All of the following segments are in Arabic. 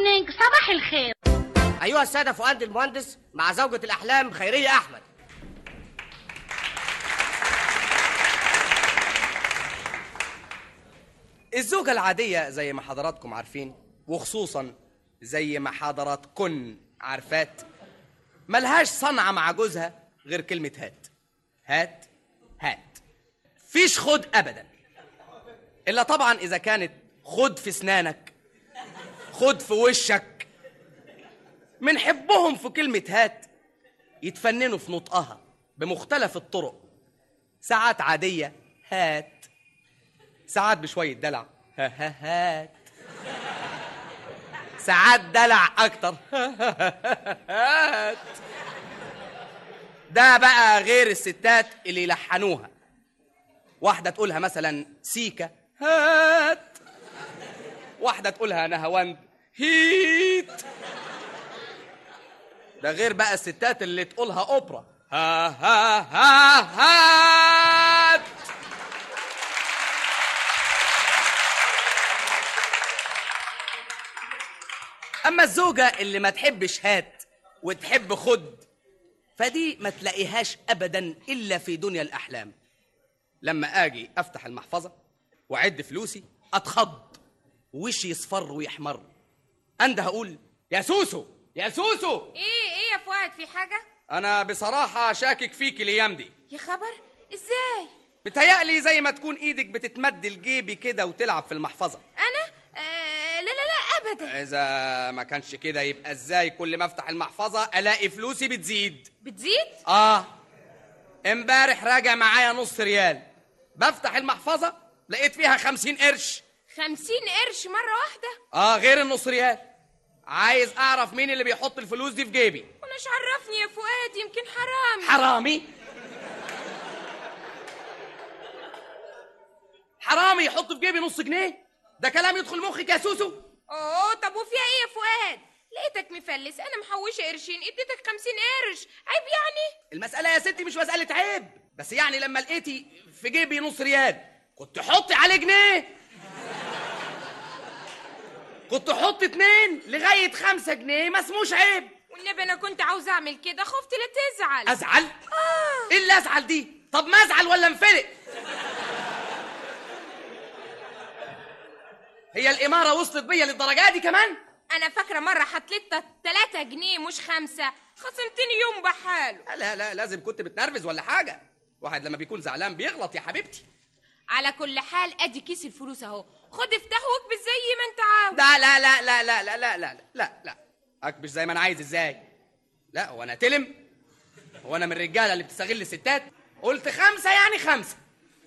مورنينج، صباح الخير. أيها السادة، فؤاد المهندس مع زوجة الأحلام خيرية أحمد. الزوجة العادية زي ما حضراتكم عارفين، وخصوصا زي ما حضراتكن عارفات، ملهاش صنعة مع جوزها غير كلمة هات هات هات. فيش خد أبدا، إلا طبعا إذا كانت خد في سنانك، خد في وشك. من حبهم في كلمة هات يتفننوا في نطقها بمختلف الطرق، ساعات عادية هات، ساعات بشوية دلع هات، ساعات دلع أكتر هات. ده بقى غير الستات اللي يلحنوها، واحدة تقولها مثلا سيكا هات، واحدة تقولها نهواند هيت. ده غير بقى الستات اللي تقولها أوبرا ها ها ها هات. أما الزوجة اللي ما تحبش هات وتحب خد، فدي ما تلاقيهاش أبدا إلا في دنيا الأحلام. لما أجي أفتح المحفظة وأعد فلوسي أتخض، وشي يصفر ويحمر، أنده أقول يا سوسو يا سوسو. ايه يا فؤاد، في حاجة؟ أنا بصراحة شاكك فيك الأيام دي. يا خبر، ازاي؟ بتهيألي زي ما تكون إيدك بتتمد لجيبي كده وتلعب في المحفظة. أنا؟ لا لا لا أبدا. إذا ما كانش كده يبقى إزاي كل ما أفتح المحفظة ألاقي فلوسي بتزيد؟ بتزيد؟ امبارح راجع معايا نص ريال، بفتح المحفظة لقيت فيها 50 قرش. 50 قرش مرة واحدة؟ غير النص ريال. عايز أعرف مين اللي بيحط الفلوس دي في جيبي. وناش عرفني يا فؤاد، يمكن حرامي. حرامي؟ حرامي يحط في جيبي نص جنيه؟ ده كلام يدخل مخك يا سوسو؟ طب وفيها ايه يا فؤاد؟ لقيتك مفلس، انا محوشه قرشين اديتك 50 قرش، عيب يعني؟ المسألة يا ستي مش مسألة عيب، بس يعني لما لقيتي في جيبي نص ريال كنت حطي عليه جنيه، كنت حط 2 لغاية 5 جنيه، ما اسموش عيب. والنبي انا كنت عاوز اعمل كده، خفت لا تزعل. ازعل؟ ايه اللي ازعل دي؟ طب ما ازعل ولا انفلق؟ هي الإمارة وصلت بيا للدرجة دي كمان؟ انا فاكره مره حطيت 3 جنيه مش 5، خصمتني يوم بحاله. لا لا، لازم كنت بتنرفز ولا حاجة، واحد لما بيكون زعلان بيغلط يا حبيبتي. على كل حال ادي كيس الفلوس اهو، خد افتحه واكبس زي ما انت عاوز. لا لا لا لا لا لا لا لا لا لا، اكبس زي ما انا عايز ازاي؟ لا، هو انا تلم؟ هو انا من الرجاله اللي بتستغل الستات؟ قلت 5 يعني 5.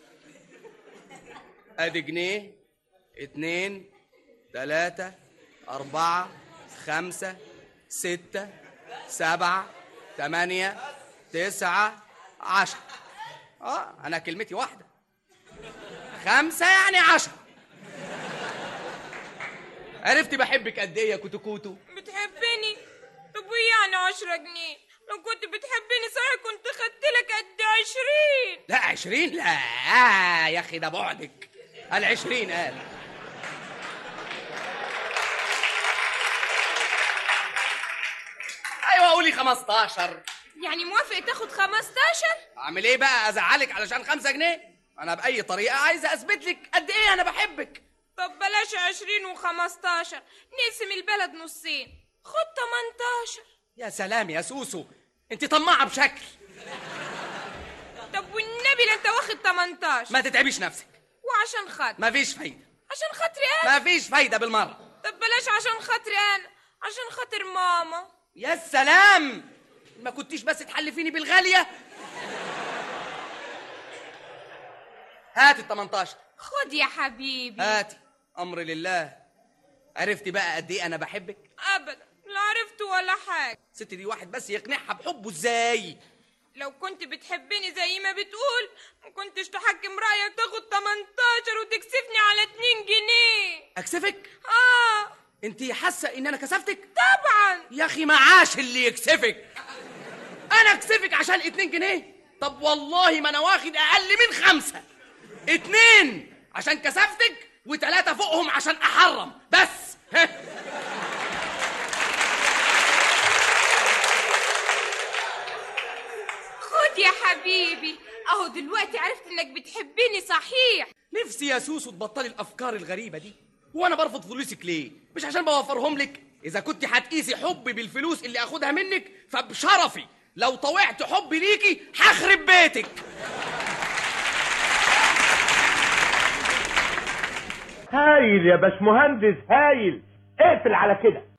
ادي جنيه 2 3 4 5 6 7 8 9 10. انا كلمتي واحده، 5 يعني 10. عرفتي بحبك قد ايه يا كوتو؟ بتحبني؟ طب وايه يعني 10 جنيه؟ لو كنت بتحبني صحيح كنت خدت لك قد 20. لا 20 لا يا اخي، ده بعدك. قال 20 قال. ايوه قولي 15. يعني موافق تاخد 15؟ اعمل ايه بقى؟ ازعلك علشان 5 جنيه؟ انا باي طريقه عايزه اثبت لك قد ايه انا بحبك. طب بلاش 20 و15، نقسم البلد نصين، خد 18. يا سلام يا سوسو، انت طماعه بشكل. طب والنبي لا انت واخد 18. ما تتعبيش نفسك. وعشان خاطر؟ مفيش فايده. عشان خاطري انا؟ مفيش فايده بالمره. طب بلاش عشان خاطري انا، عشان خاطر ماما. يا سلام، ما كنتيش بس تحلفيني بالغاليه. هاتي ال 18. خد يا حبيبي. هاتي، امر لله. عرفتي بقى قد ايه انا بحبك؟ ابدا، لا عرفت ولا حاجه. ست دي واحد بس يقنعها بحبه ازاي؟ لو كنت بتحبني زي ما بتقول ما كنتش تحكم رايك تاخد 18 وتكسفني على 2 جنيه. اكسفك؟ انت حاسه ان انا كسفتك؟ طبعا يا اخي معاش اللي يكسفك. انا اكسفك عشان 2 جنيه؟ طب والله ما انا واخد اقل من 5. 2 عشان كسفتك و3 فوقهم عشان احرم بس. حبيبي، اهو دلوقتي عرفت انك بتحبني صحيح. نفسي يا سوسو تبطلي الافكار الغريبه دي. وانا برفض فلوسك ليه؟ مش عشان بوفرهم لك. اذا كنت هتقيسي حبي بالفلوس اللي اخدها منك فبشرفي لو طوعت حبي ليكي هخرب بيتك. هايل يا باشمهندس، هايل. اقفل على كده.